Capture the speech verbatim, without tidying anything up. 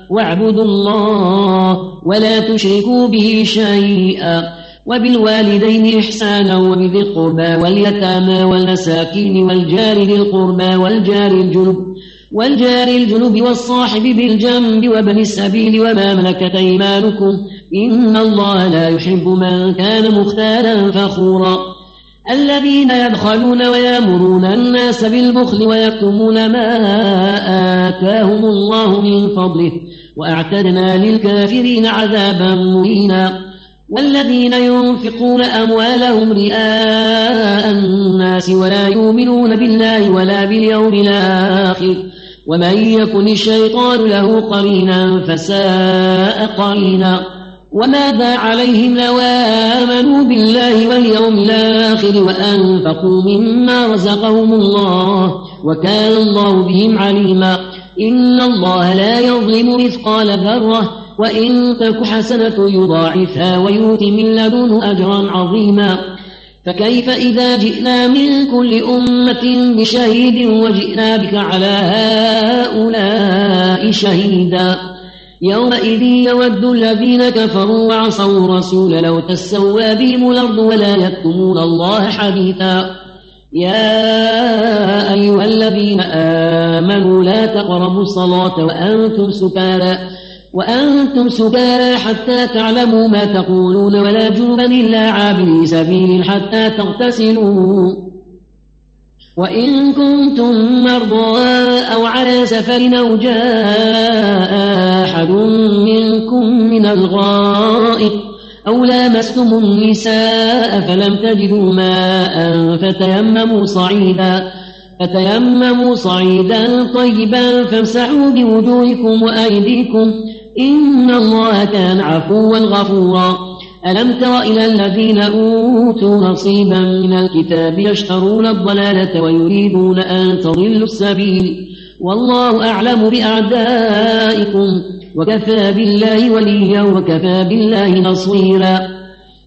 واعبدوا الله ولا تشركوا به شيئا وبالوالدين إحسانا وبذي القربى واليتامى والمساكين والجار ذي القربى والجار الجنب والجار الجنب والصاحب بالجنب وابن السبيل وما ملكت أيمانكم إن الله لا يحب من كان مختالا فخورا الذين يبخلون ويأمرون الناس بالبخل ويكتمون ما آتاهم الله من فضله وأعتدنا للكافرين عذابا مهينا والذين ينفقون أموالهم رئاء الناس ولا يؤمنون بالله ولا باليوم الآخر ومن يكن الشيطان له قرينا فساء قرينا وماذا عليهم لو آمنوا بالله واليوم الآخر وأنفقوا مما رزقهم الله وكان الله بهم عليما إن الله لا يظلم مثقال ذرة وإن تك حسنة يضاعفها ويؤت من لدنه أجرا عظيما فكيف إذا جئنا من كل أمة بشهيد وجئنا بك على هؤلاء شهيدا يومئذ يود الذين كفروا وعصوا الرسول لو تسوى بهم الأرض ولا يكتمون الله حديثا يا أيها الذين آمنوا لا تقربوا الصلاة وأنتم سكارى وأنتم سكارى حتى تعلموا ما تقولون ولا جنبا إلا عابري سبيل حتى تغتسلوا وإن كنتم مرضى أو على سفر أو جاء أحد منكم من الغائط أو لامستم النساء فلم تجدوا ماء فتيمموا صعيدا فتيمموا صعيدا طيبا فامسحوا بوجوهكم وأيديكم إن الله كان عفوا غفورا ألم تر إلى الذين أوتوا نصيبا من الكتاب يشترون الضلالة ويريدون أن تضلوا السبيل والله أعلم بأعدائكم وكفى بالله وليا وكفى بالله نصيرا